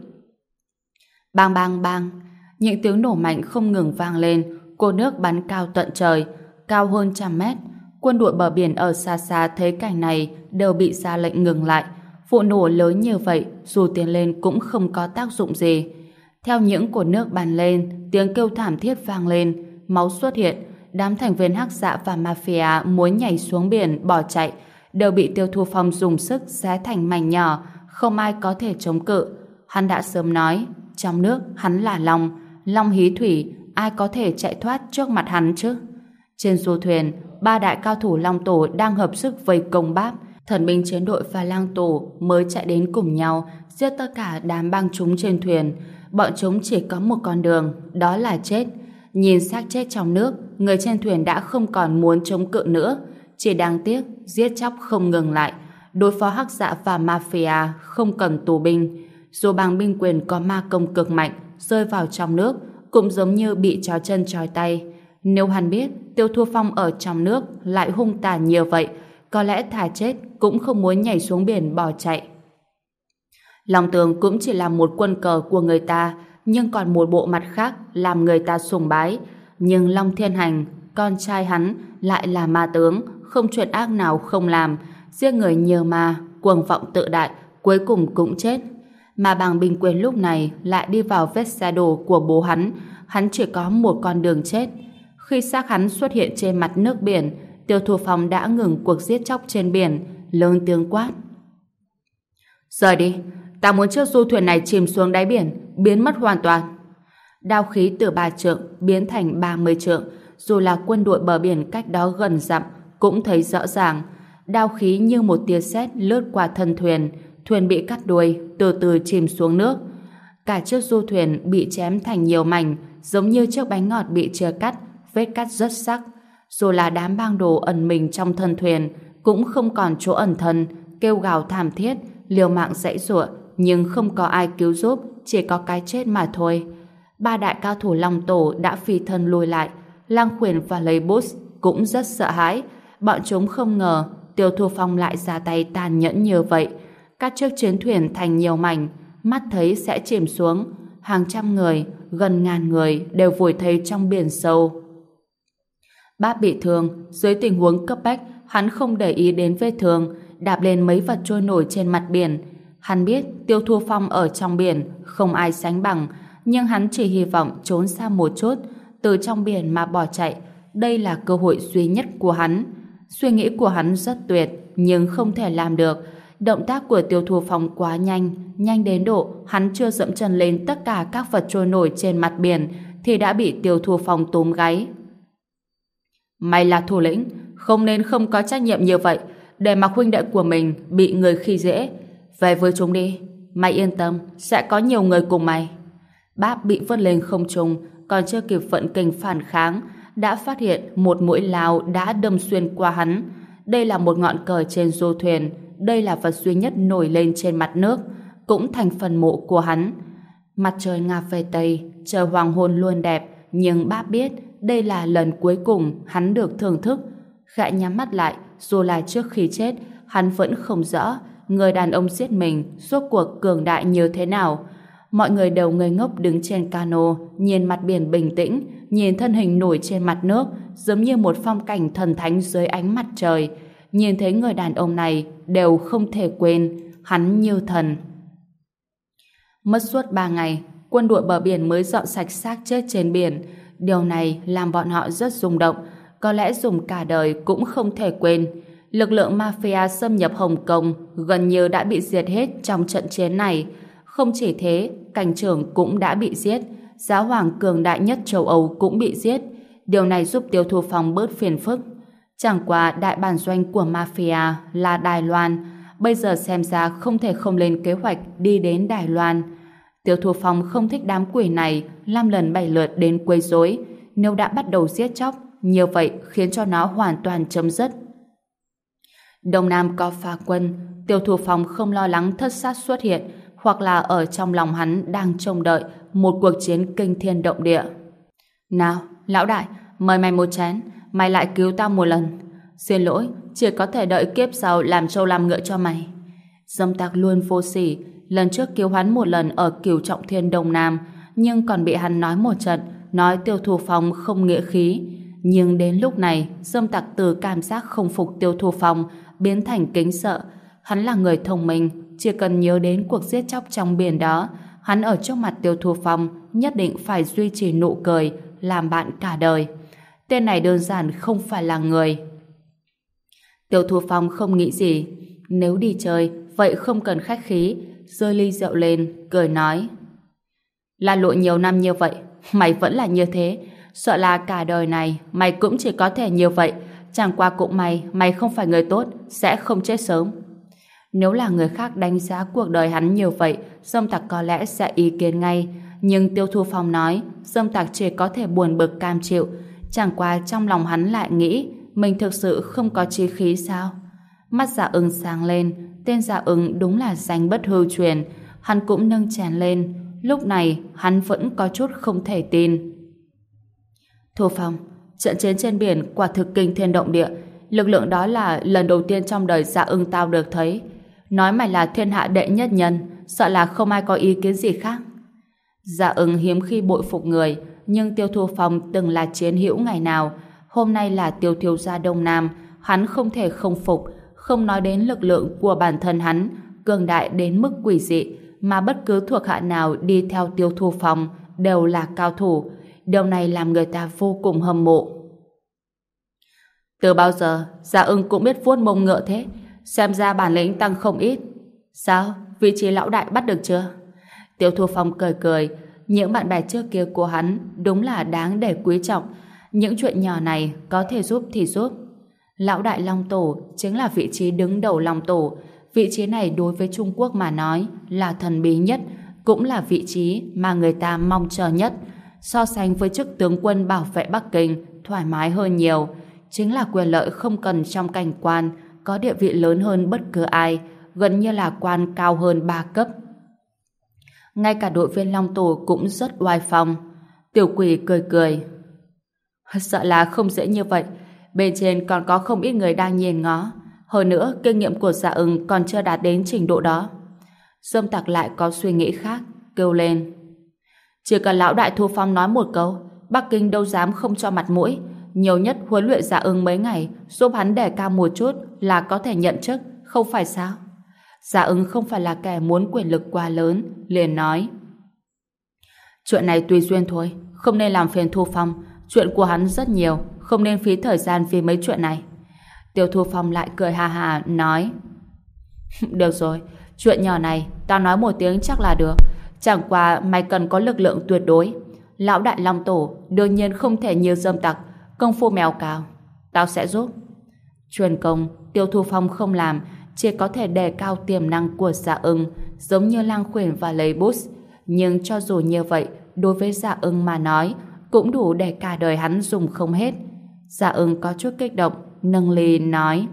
Bang bang bang, những tiếng nổ mạnh không ngừng vang lên, cột nước bắn cao tận trời, cao hơn 100 mét. Quân đội bờ biển ở xa xa thấy cảnh này đều bị ra lệnh ngừng lại. Vụ nổ lớn như vậy dù tiến lên cũng không có tác dụng gì. Theo những cột nước bắn lên, tiếng kêu thảm thiết vang lên, máu xuất hiện. Đám thành viên Hắc Dạ và Mafia muốn nhảy xuống biển bỏ chạy đều bị Tiêu Thu Phong dùng sức xé thành mảnh nhỏ, không ai có thể chống cự. Hắn đã sớm nói, trong nước hắn là long, long hí thủy, ai có thể chạy thoát trước mặt hắn chứ? Trên du thuyền, ba đại cao thủ Long Tổ đang hợp sức vây công Báp. Thần binh chiến đội và Lang Tổ mới chạy đến cùng nhau, giết tất cả đám bang chúng trên thuyền. Bọn chúng chỉ có một con đường, đó là chết. Nhìn xác chết trong nước, người trên thuyền đã không còn muốn chống cự nữa. Chỉ đáng tiếc, giết chóc không ngừng lại. Đối phó Hắc Dạ và Mafia không cần tù binh. Dù Bàng Binh Quyền có ma công cực mạnh, rơi vào trong nước, cũng giống như bị trói chân trói tay. Nếu hắn biết Tiêu Thu Phong ở trong nước lại hung tàn như vậy, có lẽ thà chết cũng không muốn nhảy xuống biển bỏ chạy. Long Tường cũng chỉ là một quân cờ của người ta, nhưng còn một bộ mặt khác làm người ta sùng bái. Nhưng Long Thiên Hành, con trai hắn, lại là ma tướng, không chuyện ác nào không làm, giết người nhiều ma, cuồng vọng tự đại, cuối cùng cũng chết. Mà Bàng Binh Quyền lúc này lại đi vào vết xe đổ của bố hắn chỉ có một con đường chết. Khi xác hắn xuất hiện trên mặt nước biển, Tiêu Thu Phong đã ngừng cuộc giết chóc trên biển, lớn tiếng quát: rời đi, ta muốn chiếc du thuyền này chìm xuống đáy biển, biến mất hoàn toàn. Đao khí từ 3 trượng biến thành 30 trượng, dù là quân đội bờ biển cách đó gần dặm cũng thấy rõ ràng. Đao khí như một tia sét lướt qua thân thuyền, thuyền bị cắt đuôi, từ từ chìm xuống nước. Cả chiếc du thuyền bị chém thành nhiều mảnh, giống như chiếc bánh ngọt bị chia cắt, vết cắt rất sắc. Dù là đám bang đồ ẩn mình trong thân thuyền cũng không còn chỗ ẩn thân, kêu gào thảm thiết, liều mạng giãy giụa, nhưng không có ai cứu giúp, chỉ có cái chết mà thôi. Ba đại cao thủ Long Tổ đã phi thân lùi lại. Lang Khuyển và Lê Bus cũng rất sợ hãi. Bọn chúng không ngờ Tiêu Thu Phong lại ra tay tàn nhẫn như vậy, cắt chiếc chiến thuyền thành nhiều mảnh, mắt thấy sẽ chìm xuống. Hàng trăm người, gần ngàn người đều vùi thây trong biển sâu. Báp bị thương, dưới tình huống cấp bách, hắn không để ý đến vết thương, đạp lên mấy vật trôi nổi trên mặt biển. Hắn biết Tiêu Thu Phong ở trong biển không ai sánh bằng, nhưng hắn chỉ hy vọng trốn xa một chút, từ trong biển mà bỏ chạy. Đây là cơ hội duy nhất của hắn. Suy nghĩ của hắn rất tuyệt, nhưng không thể làm được. Động tác của Tiêu Thu Phong quá nhanh, nhanh đến độ hắn chưa dẫm chân lên tất cả các vật trôi nổi trên mặt biển thì đã bị Tiêu Thu Phong túm gáy. Mày là thủ lĩnh, không nên không có trách nhiệm như vậy, để mặc huynh đệ của mình bị người khi dễ. Về với chúng đi, mày yên tâm, sẽ có nhiều người cùng mày. Báp bị vứt lên không trung, còn chưa kịp vận kình phản kháng, đã phát hiện một mũi lao đã đâm xuyên qua hắn. Đây là một ngọn cờ trên du thuyền, đây là vật duy nhất nổi lên trên mặt nước, cũng thành phần mộ của hắn. Mặt trời ngả về Tây, trời hoàng hôn luôn đẹp, nhưng Báp biết đây là lần cuối cùng hắn được thưởng thức. Khẽ nhắm mắt lại, dù là trước khi chết, hắn vẫn không rõ người đàn ông giết mình rốt cuộc cường đại như thế nào. Mọi người đều ngây ngốc đứng trên cano, nhìn mặt biển bình tĩnh, nhìn thân hình nổi trên mặt nước, giống như một phong cảnh thần thánh dưới ánh mặt trời. Nhìn thấy người đàn ông này đều không thể quên, hắn như thần. Mất suốt 3 ngày, quân đội bờ biển mới dọn sạch xác chết trên biển. Điều này làm bọn họ rất rung động, có lẽ dùng cả đời cũng không thể quên. Lực lượng mafia xâm nhập Hồng Kông gần như đã bị diệt hết trong trận chiến này. Không chỉ thế, cảnh trưởng cũng đã bị giết, giáo hoàng cường đại nhất châu Âu cũng bị giết. Điều này giúp Tiêu Thu Phong bớt phiền phức. Chẳng qua đại bản doanh của mafia là Đài Loan, bây giờ xem ra không thể không lên kế hoạch đi đến Đài Loan. Tiêu Thu Phong không thích đám quỷ này 5 lần 7 lượt đến quấy rối. Nếu đã bắt đầu giết chóc, như vậy khiến cho nó hoàn toàn chấm dứt. Đông Nam có phá quân, Tiêu Thu Phong không lo lắng thất sát xuất hiện, hoặc là ở trong lòng hắn đang trông đợi một cuộc chiến kinh thiên động địa. Nào, lão đại, mời mày một chén, mày lại cứu tao một lần. Xin lỗi, chỉ có thể đợi kiếp sau làm trâu làm ngựa cho mày. Dâm Tặc luôn vô sỉ, lần trước cứu hắn một lần ở Cửu Trọng Thiên Đông Nam, nhưng còn bị hắn nói một trận, nói Tiêu Thu Phong không nghĩa khí. Nhưng đến lúc này, Dâm Tặc từ cảm giác không phục Tiêu Thu Phong biến thành kính sợ. Hắn là người thông minh, chỉ cần nhớ đến cuộc giết chóc trong biển đó, hắn ở trước mặt Tiêu Thu Phong nhất định phải duy trì nụ cười, làm bạn cả đời. Tên này đơn giản không phải là người. Tiêu Thu Phong không nghĩ gì. Nếu đi chơi, vậy không cần khách khí. Giơ ly rượu lên, cười nói: là lụi nhiều năm như vậy, mày vẫn là như thế. Sợ là cả đời này mày cũng chỉ có thể như vậy. Chẳng qua cũng mày không phải người tốt, sẽ không chết sớm. Nếu là người khác đánh giá cuộc đời hắn như vậy, Dâm Tặc có lẽ sẽ ý kiến ngay. Nhưng Tiêu Thu Phong nói, Dâm Tặc chỉ có thể buồn bực cam chịu. Chẳng qua trong lòng hắn lại nghĩ, mình thực sự không có chí khí sao? Mắt Dạ Ưng sáng lên, tên Dạ Ưng đúng là danh bất hư truyền. Hắn cũng nâng chén lên. Lúc này hắn vẫn có chút không thể tin. Thu Phong, trận chiến trên biển quả thực kinh thiên động địa. Lực lượng đó là lần đầu tiên trong đời Dạ Ưng tao được thấy. Nói mày là thiên hạ đệ nhất nhân, sợ là không ai có ý kiến gì khác. Dạ Ưng hiếm khi bội phục người, nhưng Tiêu Thu Phong từng là chiến hữu ngày nào. Hôm nay là Tiêu thiếu gia Đông Nam, hắn không thể không phục. Không nói đến lực lượng của bản thân hắn cường đại đến mức quỷ dị, mà bất cứ thuộc hạ nào đi theo Tiêu Thu Phong đều là cao thủ. Điều này làm người ta vô cùng hâm mộ. Từ bao giờ Dạ Ưng cũng biết vuốt mông ngựa thế? Xem ra bản lĩnh tăng không ít. Sao? Vị trí lão đại bắt được chưa? Tiêu Thu Phong cười cười. Những bạn bè trước kia của hắn đúng là đáng để quý trọng. Những chuyện nhỏ này có thể giúp thì giúp. Lão đại Long Tổ chính là vị trí đứng đầu Long Tổ. Vị trí này đối với Trung Quốc mà nói là thần bí nhất, cũng là vị trí mà người ta mong chờ nhất. So sánh với chức tướng quân bảo vệ Bắc Kinh thoải mái hơn nhiều. Chính là quyền lợi không cần trong cảnh quan, có địa vị lớn hơn bất cứ ai, gần như là quan cao hơn 3 cấp. Ngay cả đội viên Long Tổ cũng rất oai phong. Tiểu Quỷ cười cười. Sợ là không dễ như vậy. Bên trên còn có không ít người đang nhìn ngó. Hơn nữa, kinh nghiệm của Dạ Ưng còn chưa đạt đến trình độ đó. Dâm Tặc lại có suy nghĩ khác, kêu lên. Chỉ cần lão đại Thu Phong nói một câu, Bắc Kinh đâu dám không cho mặt mũi. Nhiều nhất huấn luyện Dạ Ưng mấy ngày, giúp hắn đề cao một chút là có thể nhận chức, không phải sao? Dạ Ưng không phải là kẻ muốn quyền lực quá lớn, liền nói. Chuyện này tùy duyên thôi, không nên làm phiền Thu Phong. Chuyện của hắn rất nhiều, không nên phí thời gian vì mấy chuyện này. Tiêu Thu Phong lại cười ha ha nói. Được rồi, chuyện nhỏ này tao nói một tiếng chắc là được. Chẳng qua mày cần có lực lượng tuyệt đối. Lão đại Long Tổ đương nhiên không thể như Dâm Tặc, công phu mèo cào. Tao sẽ giúp. Truyền công, Tiêu Thu Phong không làm, chỉ có thể đề cao tiềm năng của Dạ Ưng, giống như Lang Khuyển và Lấy Bút. Nhưng cho dù như vậy, đối với Dạ Ưng mà nói, cũng đủ để cả đời hắn dùng không hết. Dạ Ưng có chút kích động, nâng ly nói: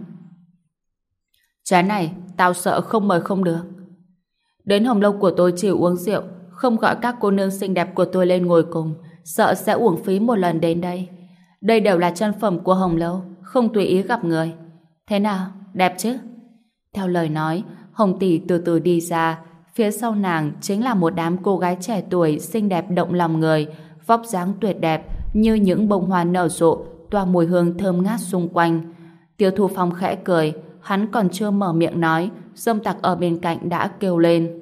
Trái này, tao sợ không mời không được. Đến Hồng Lâu của tôi chỉ uống rượu, không gọi các cô nương xinh đẹp của tôi lên ngồi cùng, sợ sẽ uổng phí một lần đến đây. Đây đều là chân phẩm của Hồng Lâu, không tùy ý gặp người. Thế nào, đẹp chứ? Theo lời nói, Hồng tỷ từ từ đi ra, phía sau nàng chính là một đám cô gái trẻ tuổi xinh đẹp động lòng người, vóc dáng tuyệt đẹp như những bông hoa nở rộ, tỏa mùi hương thơm ngát xung quanh. Tiêu Thu Phong khẽ cười, hắn còn chưa mở miệng nói, Dâm Tặc ở bên cạnh đã kêu lên: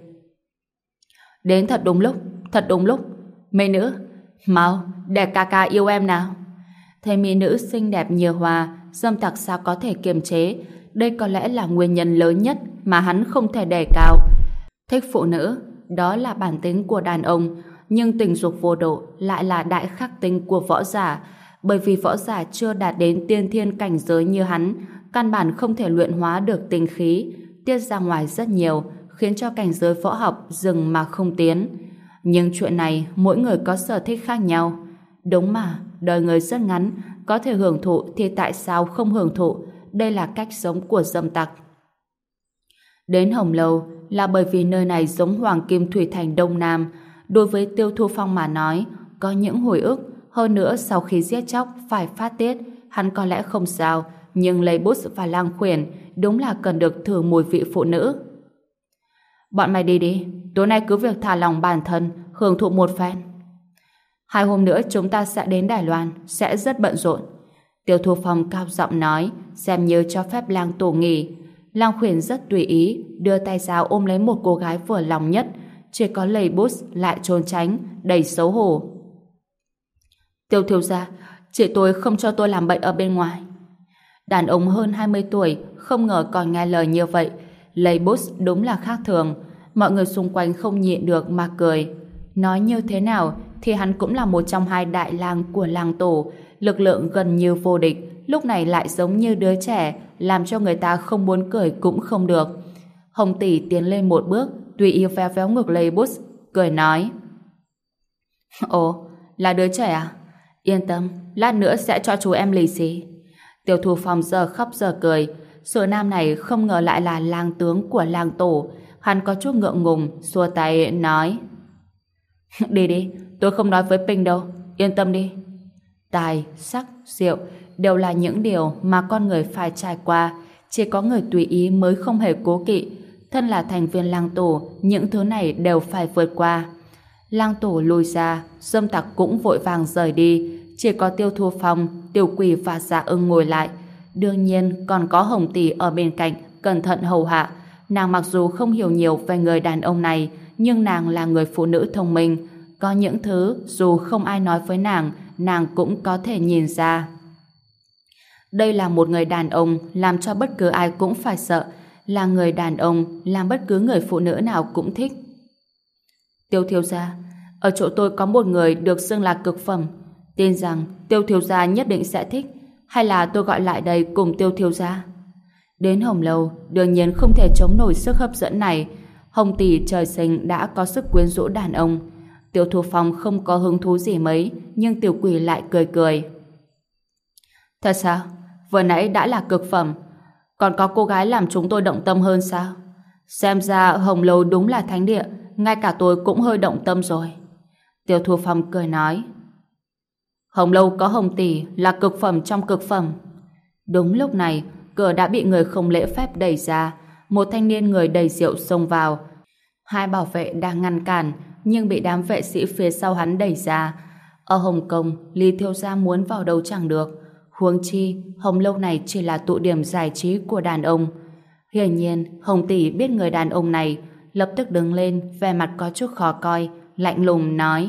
Đến thật đúng lúc, thật đúng lúc. Mỹ nữ, mau, để ca ca yêu em nào. Thấy mỹ nữ xinh đẹp như hoa, Dâm Tặc sao có thể kiềm chế. Đây có lẽ là nguyên nhân lớn nhất mà hắn không thể đề cao. Thích phụ nữ, đó là bản tính của đàn ông, nhưng tình dục vô độ lại là đại khắc tinh của võ giả. Bởi vì võ giả chưa đạt đến tiên thiên cảnh giới như hắn, căn bản không thể luyện hóa được tinh khí, tiết ra ngoài rất nhiều, khiến cho cảnh giới võ học dừng mà không tiến. Nhưng chuyện này mỗi người có sở thích khác nhau. Đúng mà, đời người rất ngắn, có thể hưởng thụ thì tại sao không hưởng thụ? Đây là cách sống của Dâm Tặc. Đến Hồng Lâu là bởi vì nơi này giống Hoàng Kim Thủy Thành Đông Nam. Đối với Tiêu Thu Phong mà nói, có những hồi ức, hơn nữa sau khi giết chóc phải phát tiết, hắn có lẽ không sao, nhưng Lấy Bút và Lang Khuyển đúng là cần được thử mùi vị phụ nữ. Bọn mày đi đi, tối nay cứ việc thả lòng bản thân, hưởng thụ một phen. 2 hôm nữa chúng ta sẽ đến Đài Loan, sẽ rất bận rộn. Tiêu Thu Phong cao giọng nói, xem như cho phép Lang Tổ nghỉ. Lang Khuyển rất tùy ý, đưa tay ra ôm lấy một cô gái vừa lòng nhất, chỉ có Lấy Bút lại trốn tránh, đầy xấu hổ. Tiêu thiếu gia, chị tôi không cho tôi làm bệnh ở bên ngoài. Đàn ông hơn 20 tuổi không ngờ còn nghe lời như vậy. Lấy Bút đúng là khác thường. Mọi người xung quanh không nhịn được mà cười. Nói như thế nào thì hắn cũng là một trong 2 đại lang của Lang Tổ, lực lượng gần như vô địch, lúc này lại giống như đứa trẻ, làm cho người ta không muốn cười cũng không được. Hồng tỷ tiến lên một bước, tùy ý véo véo ngực Lấy Bút, cười nói: Ồ, là đứa trẻ à? Yên tâm, lát nữa sẽ cho chú em lì xì. Tiêu Thu Phong giờ khóc giờ cười. Sở nam này không ngờ lại là lang tướng của Lang Tổ. Hắn có chút ngượng ngùng, xua tay nói: Đi đi, tôi không nói với Pinh đâu, yên tâm đi. Tài, sắc, rượu đều là những điều mà con người phải trải qua. Chỉ có người tùy ý mới không hề cố kỵ. Thân là thành viên Lang Tổ, những thứ này đều phải vượt qua. Lang Tổ lùi ra, Dâm Tặc cũng vội vàng rời đi. Chỉ có Tiêu Thu Phong, Tiểu Quỷ và Dạ Ưng ngồi lại. Đương nhiên còn có Hồng tỷ ở bên cạnh cẩn thận hầu hạ. Nàng mặc dù không hiểu nhiều về người đàn ông này, nhưng nàng là người phụ nữ thông minh. Có những thứ dù không ai nói với nàng cũng có thể nhìn ra. Đây là một người đàn ông làm cho bất cứ ai cũng phải sợ, là người đàn ông làm bất cứ người phụ nữ nào cũng thích. Tiêu thiếu gia, ở chỗ tôi có một người được xưng là cực phẩm, tin rằng Tiêu thiếu gia nhất định sẽ thích, hay là tôi gọi lại đây cùng Tiêu thiếu gia? Đến Hồng Lâu đương nhiên không thể chống nổi sức hấp dẫn này. Hồng tỷ trời sinh đã có sức quyến rũ đàn ông. Tiêu Thu Phong không có hứng thú gì mấy, nhưng Tiểu Quỷ lại cười cười. Thật sao? Vừa nãy đã là cực phẩm, còn có cô gái làm chúng tôi động tâm hơn sao? Xem ra Hồng Lâu đúng là thánh địa, ngay cả tôi cũng hơi động tâm rồi. Tiêu Thu Phong cười nói: Hồng Lâu có Hồng tỷ là cực phẩm trong cực phẩm. Đúng lúc này, cửa đã bị người không lễ phép đẩy ra. Một thanh niên người đầy rượu xông vào. 2 bảo vệ đang ngăn cản, nhưng bị đám vệ sĩ phía sau hắn đẩy ra. Ở Hồng Kông, Lý thiếu gia muốn vào đâu chẳng được. Huống chi, Hồng Lâu này chỉ là tụ điểm giải trí của đàn ông. Hiển nhiên, Hồng tỷ biết người đàn ông này, lập tức đứng lên, vẻ mặt có chút khó coi, lạnh lùng nói: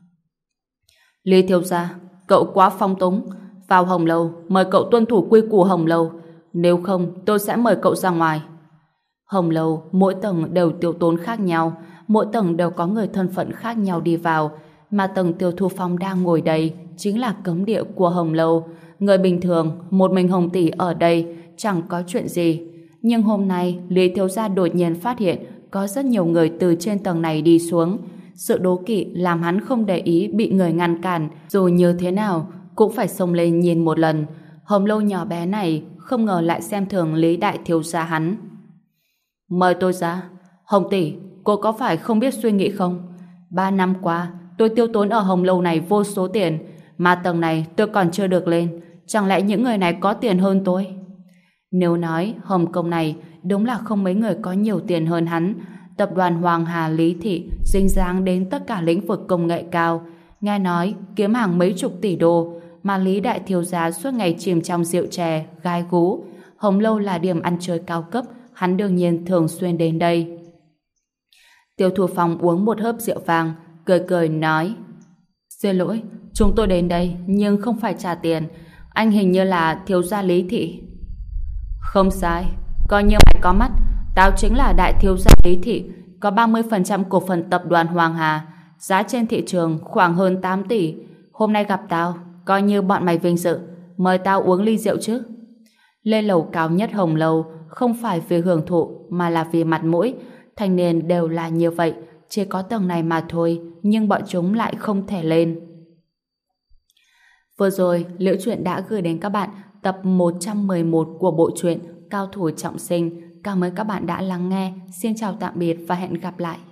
Lý thiếu gia, cậu quá phóng túng. Vào Hồng Lâu, mời cậu tuân thủ quy củ Hồng Lâu, nếu không tôi sẽ mời cậu ra ngoài. Hồng Lâu, mỗi tầng đều tiêu tốn khác nhau, mỗi tầng đều có người thân phận khác nhau đi vào, mà tầng Tiêu Thu Phong đang ngồi đây chính là cấm địa của Hồng Lâu. người bình thường, một mình Hồng tỷ ở đây chẳng có chuyện gì. Nhưng hôm nay, Lý thiếu gia đột nhiên phát hiện có rất nhiều người từ trên tầng này đi xuống. Sự đố kỵ làm hắn không để ý bị người ngăn cản, dù như thế nào cũng phải xông lên nhìn một lần. Hồng Lâu nhỏ bé này không ngờ lại xem thường Lý đại thiếu gia hắn. Mời tôi ra. Hồng tỷ, cô có phải không biết suy nghĩ không? 3 năm qua, tôi tiêu tốn ở Hồng Lâu này vô số tiền, mà tầng này tôi còn chưa được lên. Chẳng lẽ những người này có tiền hơn tôi? Nếu nói Hồng Kông này đúng là không mấy người có nhiều tiền hơn hắn. Tập đoàn Hoàng Hà Lý Thị dính dáng đến tất cả lĩnh vực công nghệ cao. Nghe nói kiếm hàng mấy chục tỷ đô, mà Lý đại thiếu gia suốt ngày chìm trong rượu chè, gai gú. Hồng Lâu là điểm ăn chơi cao cấp, hắn đương nhiên thường xuyên đến đây. Tiêu Thu Phong uống một hớp rượu vang, cười cười nói: Xin lỗi, chúng tôi đến đây nhưng không phải trả tiền. Anh hình như là thiếu gia Lý Thị. Không sai, coi như mày có mắt, tao chính là đại thiếu gia Lý Thị, có 30% cổ phần tập đoàn Hoàng Hà, giá trên thị trường khoảng hơn 8 tỷ. Hôm nay gặp tao, coi như bọn mày vinh dự, mời tao uống ly rượu chứ. Lên lầu cao nhất Hồng Lâu không phải vì hưởng thụ mà là vì mặt mũi. Thanh niên đều là như vậy, chỉ có tầng này mà thôi, nhưng bọn chúng lại không thể lên. Vừa rồi, Liễu Chuyện đã gửi đến các bạn tập 111 của bộ truyện Cao thủ trọng sinh. Cảm ơn các bạn đã lắng nghe. Xin chào tạm biệt và hẹn gặp lại.